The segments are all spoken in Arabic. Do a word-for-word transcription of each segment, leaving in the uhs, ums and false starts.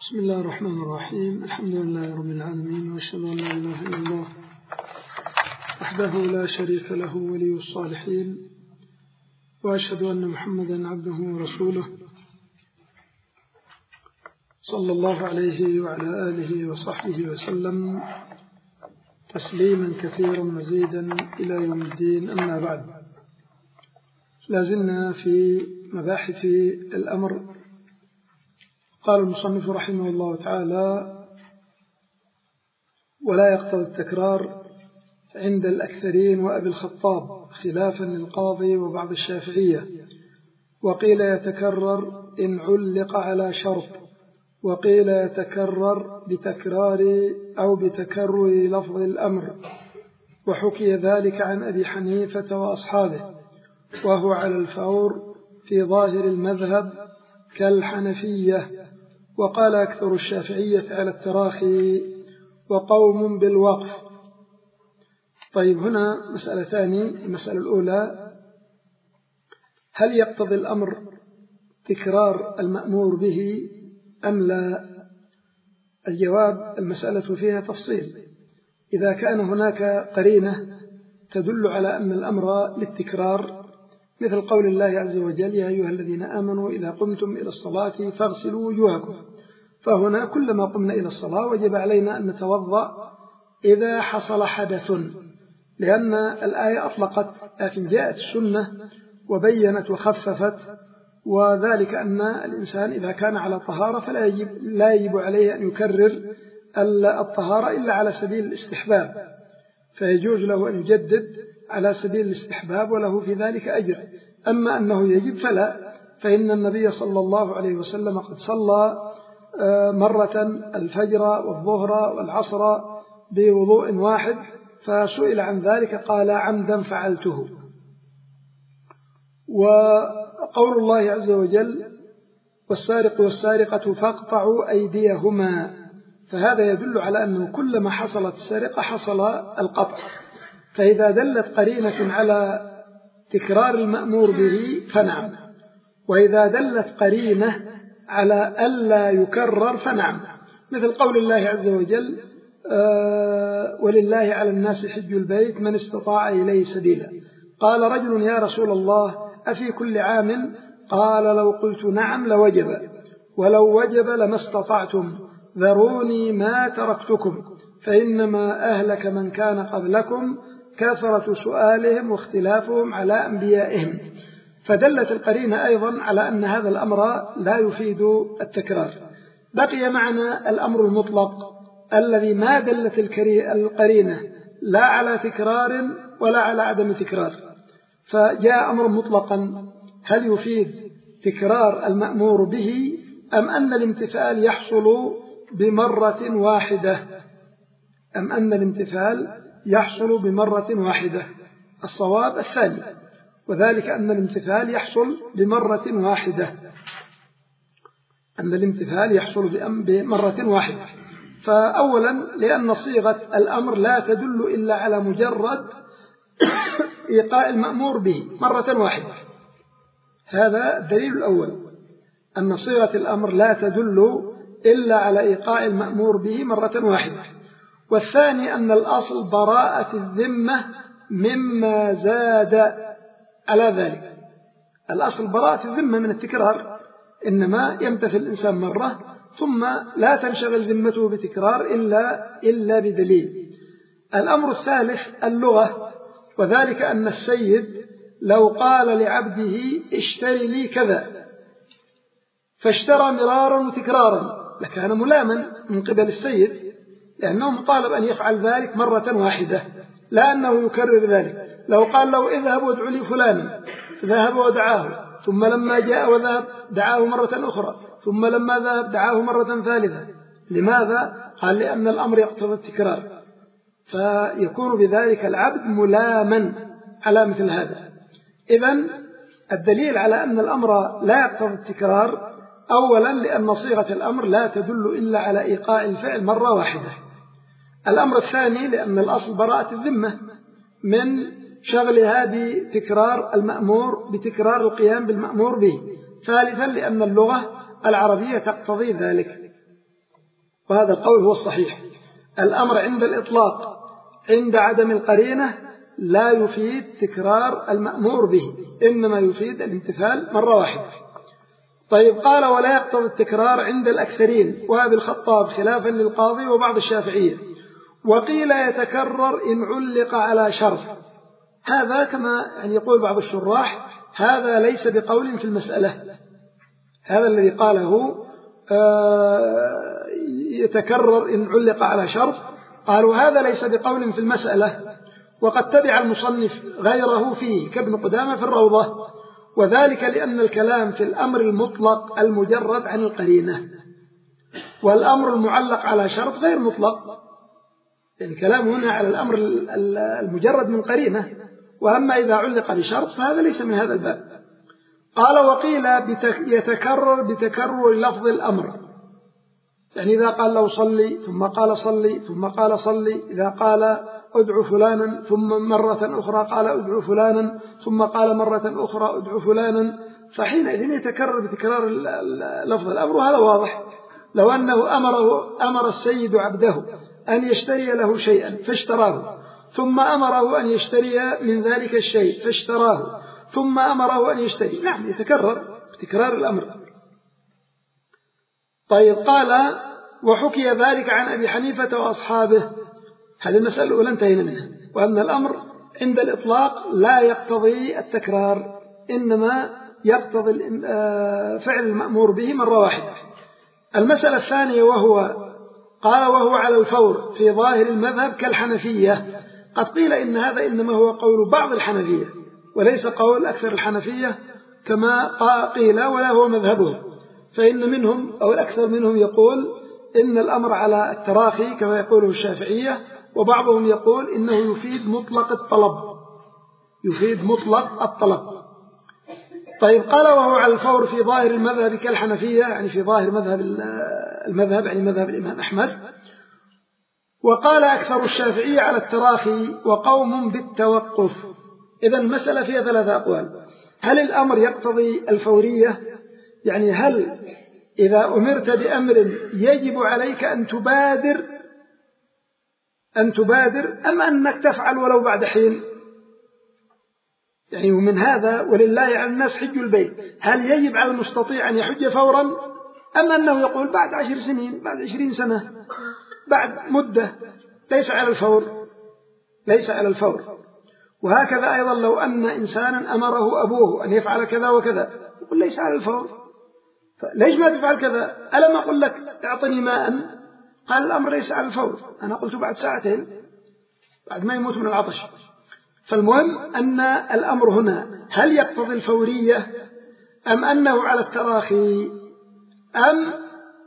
بسم الله الرحمن الرحيم. الحمد لله رب العالمين، وأشهد أن لا إله إلا الله وحده لا شريك له ولي الصالحين، وأشهد أن محمدا عبده ورسوله صلى الله عليه وعلى آله وصحبه وسلم تسليما كثيرا مزيدا إلى يوم الدين. أما بعد، لازلنا في مباحث الأمر. قال المصنف رحمه الله تعالى: ولا يقتضي التكرار عند الأكثرين وأبي الخطاب، خلافا للقاضي وبعض الشافعية. وقيل يتكرر إن علق على شرط، وقيل يتكرر بتكرار أو بتكرر لفظ الأمر، وحكي ذلك عن أبي حنيفة وأصحابه، وهو على الفور في ظاهر المذهب كالحنفية. وقال أكثر الشافعية على التراخي، وقوم بالوقف. طيب، هنا مسألتان. المسألة الأولى: هل يقتضي الأمر تكرار المأمور به أم لا؟ الجواب: المسألة فيها تفصيل. إذا كان هناك قرينة تدل على أن الأمر للتكرار، مثل قول الله عز وجل: يا أيها الذين آمنوا إذا قمتم إلى الصلاة فاغسلوا وجوهكم. فهنا كلما قمنا إلى الصلاة وجب علينا أن نتوضأ إذا حصل حدث، لأن الآية أطلقت، لكن جاءت السنة وبينت وخففت، وذلك أن الإنسان إذا كان على طهارة فلا يجب, لا يجب عليه أن يكرر الطهارة إلا على سبيل الاستحباب، فيجوز له أن يجدد على سبيل الاستحباب وله في ذلك أجر. أما أنه يجب فلا، فإن النبي صلى الله عليه وسلم قد صلى مرة الفجر والظهر والعصر بوضوء واحد، فسئل عن ذلك قال: عمدا فعلته. وقول الله عز وجل: والسارق والسارقة فاقطعوا أيديهما، فهذا يدل على أنه كلما حصلت السرقة حصل القطع. فإذا دلت قرينة على تكرار المأمور به فنعم، وإذا دلت قرينة على ألا يكرر فنعم، مثل قول الله عز وجل: آه ولله على الناس حج البيت من استطاع إليه سبيلا. قال رجل: يا رسول الله، أفي كل عام؟ قال: لو قلت نعم لوجب، ولو وجب لما استطعتم، ذروني ما تركتكم، فإنما أهلك من كان قبلكم كثرة سؤالهم واختلافهم على أنبيائهم. فدلت القرينة أيضا على أن هذا الأمر لا يفيد التكرار. بقي معنا الأمر المطلق الذي ما دلت القرينة لا على تكرار ولا على عدم تكرار، فجاء أمر مطلقا: هل يفيد تكرار المأمور به أم أن الامتثال يحصل بمرة واحدة أم أن الامتثال يحصل بمرة واحدة؟ الصواب الثاني، وذلك أن الامتثال يحصل بمرة واحدة أن الامتثال يحصل بمرة واحدة. فأولا، لأن صيغة الأمر لا تدل إلا على مجرد إيقاع المأمور به مرة واحدة. هذا الدليل الأول، أن صيغة الأمر لا تدل إلا على إيقاع المأمور به مرة واحدة. والثاني، أن الأصل براءة الذمة مما زاد على ذلك. الأصل براءة الذمة من التكرار، إنما يمتثل الإنسان مرة ثم لا تنشغل ذمته بتكرار إلا, إلا بدليل. الأمر الثالث اللغة، وذلك أن السيد لو قال لعبده: اشتري لي كذا، فاشترى مرارا وتكرارا، لكان ملاما من قبل السيد، لأنه مطالب أن يفعل ذلك مرة واحدة، لا أنه يكرر ذلك. لو قال له: اذهب وادع لي فلانا، فذهب ودعاه، ثم لما جاء وذهب دعاه مرة أخرى، ثم لما ذهب دعاه مرة ثالثة. لماذا؟ قال: لأن الأمر يقتضي التكرار، فيكون بذلك العبد ملاما على مثل هذا. إذن الدليل على أن الأمر لا يقتضي التكرار: أولا، لأن صيغة الأمر لا تدل إلا على إيقاع الفعل مرة واحدة. الأمر الثاني، لأن الأصل براءة الذمة من شغلها بتكرار المأمور بتكرار القيام بالمأمور به. ثالثا، لأن اللغة العربية تقتضي ذلك. وهذا القول هو الصحيح. الأمر عند الإطلاق عند عدم القرينة لا يفيد تكرار المأمور به، إنما يفيد الامتثال مرة واحدة. طيب قال ولا يقتضي التكرار عند الأكثرين وأبي الخطاب خلافا للقاضي وبعض الشافعية، وقيل يتكرر إن علق على شرط. هذا كما يعني يقول بعض الشراح هذا ليس بقول في المسألة، هذا الذي قاله يتكرر إن علق على شرط، قالوا هذا ليس بقول في المسألة، وقد تبع المصنف غيره فيه كابن قدامة في الروضة، وذلك لأن الكلام في الأمر المطلق المجرد عن القرينة، والأمر المعلق على شرط غير مطلق. الكلام هنا على الأمر المجرد من قرينة، وأما إذا علق بشرط فهذا ليس من هذا الباب. قال وقيل يتكرر بتكرر لفظ الأمر، يعني إذا قال له صلي ثم قال صلي ثم قال صلي، إذا قال ادعو فلانا ثم مرة أخرى قال ادعو فلانا ثم قال مرة أخرى ادعو فلانا، فحينئذ يتكرر بتكرار لفظ الأمر. وهذا واضح. لو أنه أمره أمر السيد عبده أن يشتري له شيئا فاشتراه، ثم أمره أن يشتري من ذلك الشيء فاشتراه، ثم أمره أن يشتري، نعم يتكرر بتكرار الأمر. طيب قال وحكي ذلك عن أبي حنيفة وأصحابه. هذه المسألة الأولى انتهينا منها، وأن الأمر عند الإطلاق لا يقتضي التكرار، إنما يقتضي فعل المأمور به مرة واحدة. المسألة الثانية وهو قال وهو على الفور في ظاهر المذهب كالحنفية. قد قيل إن هذا إنما هو قول بعض الحنفية وليس قول أكثر الحنفية كما قيل ولا هو مذهبه، فإن منهم أو الأكثر منهم يقول إن الأمر على التراخي كما يقوله الشافعية، وبعضهم يقول إنه يفيد مطلق الطلب، يفيد مطلق الطلب. طيب قال وهو على الفور في ظاهر المذهب كالحنفية، يعني في ظاهر مذهب المذهب يعني مذهب الإمام أحمد. وقال أكثر الشافعية على التراخي وقوم بالتوقف. إذن المسألة فيها ثلاثة أقوال. هل الأمر يقتضي الفورية؟ يعني هل إذا أمرت بأمر يجب عليك أن تبادر أن تبادر أم أنك تفعل ولو بعد حين؟ يعني ومن هذا ولله على الناس حج البيت، هل يجب على المستطيع أن يحج فورا أم أنه يقول بعد عشر سنين، بعد عشرين سنة، بعد مدة؟ ليس على الفور، ليس على الفور. وهكذا أيضا لو أن إنسانا أمره أبوه أن يفعل كذا وكذا يقول ليس على الفور، ليش ما تفعل كذا؟ ألم أقول لك أعطني ماء؟ قال الأمر ليس على الفور، أنا قلت بعد ساعتين بعد ما يموت من العطش. فالمهم أن الأمر هنا هل يقتضي الفورية أم أنه على التراخي أم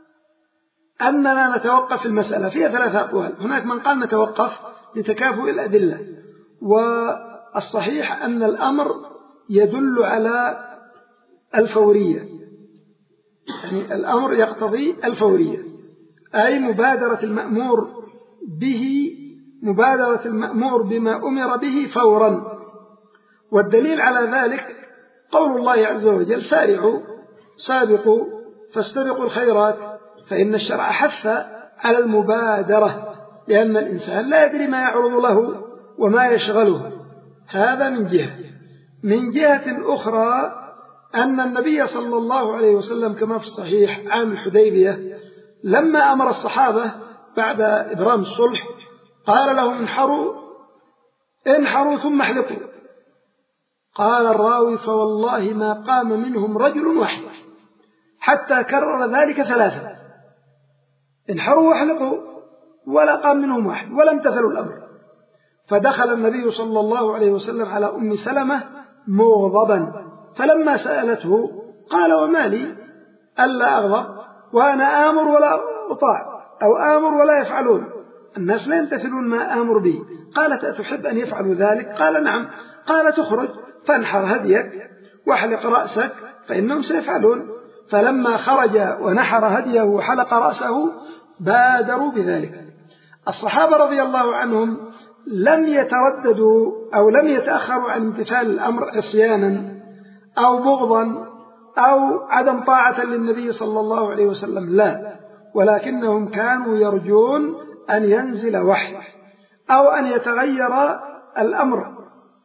أننا نتوقف في المسألة؟ فيها ثلاثة أقوال. هناك من قال نتوقف لتكافؤ الأدلة، والصحيح أن الأمر يدل على الفورية، يعني الأمر يقتضي الفورية، أي مبادرة المأمور به مبادرة المأمور بما أمر به فورا. والدليل على ذلك قول الله عز وجل سارعوا سابقوا فاستبقوا الخيرات، فإن الشرع حث على المبادرة، لأن الإنسان لا يدري ما يعرض له وما يشغله. هذا من جهة. من جهة أخرى أن النبي صلى الله عليه وسلم كما في الصحيح عام الحديبية لما أمر الصحابة بعد إبرام الصلح قال لهم انحروا انحروا ثم احلقوا. قال الراوي فوالله ما قام منهم رجل واحد حتى كرر ذلك ثلاثة، انحروا واحلقوا، ولا قام منهم واحد ولا امتثلوا الأمر. فدخل النبي صلى الله عليه وسلم على أم سلمة مغضبا، فلما سألته قال وما لي ألا أغضب وأنا آمر ولا أطاع، أو آمر ولا يفعلون، الناس لا يمتثلون ما آمر به. قالت أتحب أن يفعلوا ذلك؟ قال نعم. قال تخرج فانحر هديك واحلق رأسك فإنهم سيفعلون. فلما خرج ونحر هديه وحلق رأسه بادروا بذلك. الصحابة رضي الله عنهم لم يترددوا أو لم يتأخروا عن امتثال الأمر عصيانا أو بغضا أو عدم طاعة للنبي صلى الله عليه وسلم، لا، ولكنهم كانوا يرجون أن ينزل وحي أو أن يتغير الأمر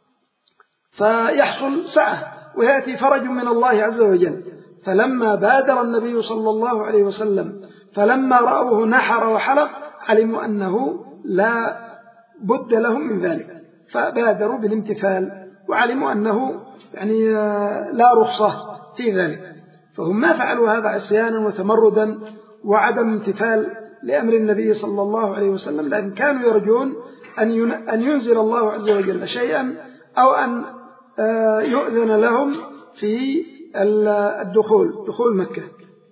فيحصل سعة ويأتي فرج من الله عز وجل. فلما بادر النبي صلى الله عليه وسلم فلما رأوه نحر وحلق علموا أنه لا بد لهم من ذلك، فبادروا بالامتثال وعلموا أنه يعني لا رخصة في ذلك، فهم ما فعلوا هذا عصيانا وتمردا وعدم امتثال لأمر النبي صلى الله عليه وسلم، لأن كانوا يرجون أن ينزل الله عز وجل شيئا أو أن يؤذن لهم في الدخول دخول مكة.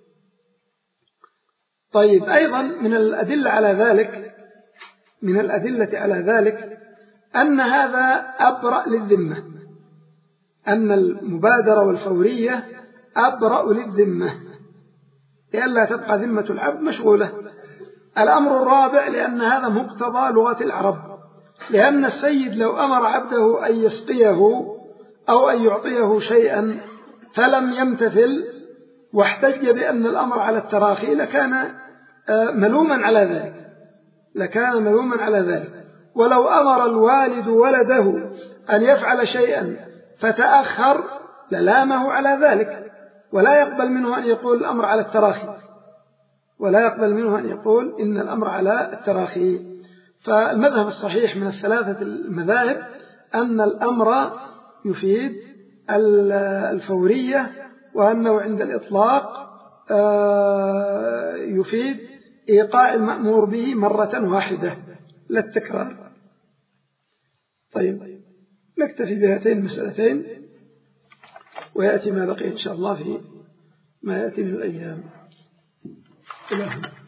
طيب، أيضا من الأدلة على ذلك من الأدلة على ذلك أن هذا أبرأ للذمة، أن المبادرة والفورية أبرأ للذمة لئلا تبقى ذمة العبد مشغولة. الأمر الرابع لأن هذا مقتضى لغة العرب، لأن السيد لو أمر عبده أن يسقيه أو أن يعطيه شيئا فلم يمتثل واحتج بأن الأمر على التراخي لكان ملوما على ذلك لكان ملوما على ذلك ولو أمر الوالد ولده أن يفعل شيئا فتأخر للامه على ذلك، ولا يقبل منه أن يقول الأمر على التراخي ولا يقبل منه أن يقول إن الأمر على التراخي. فالمذهب الصحيح من الثلاثة المذاهب أن الأمر يفيد الفورية، وأنه عند الإطلاق يفيد إيقاع المأمور به مرة واحدة لا التكرار. طيب، نكتفي بهاتين المسألتين ويأتي ما بقي إن شاء الله في ما يأتي من الأيام. إلى هنا.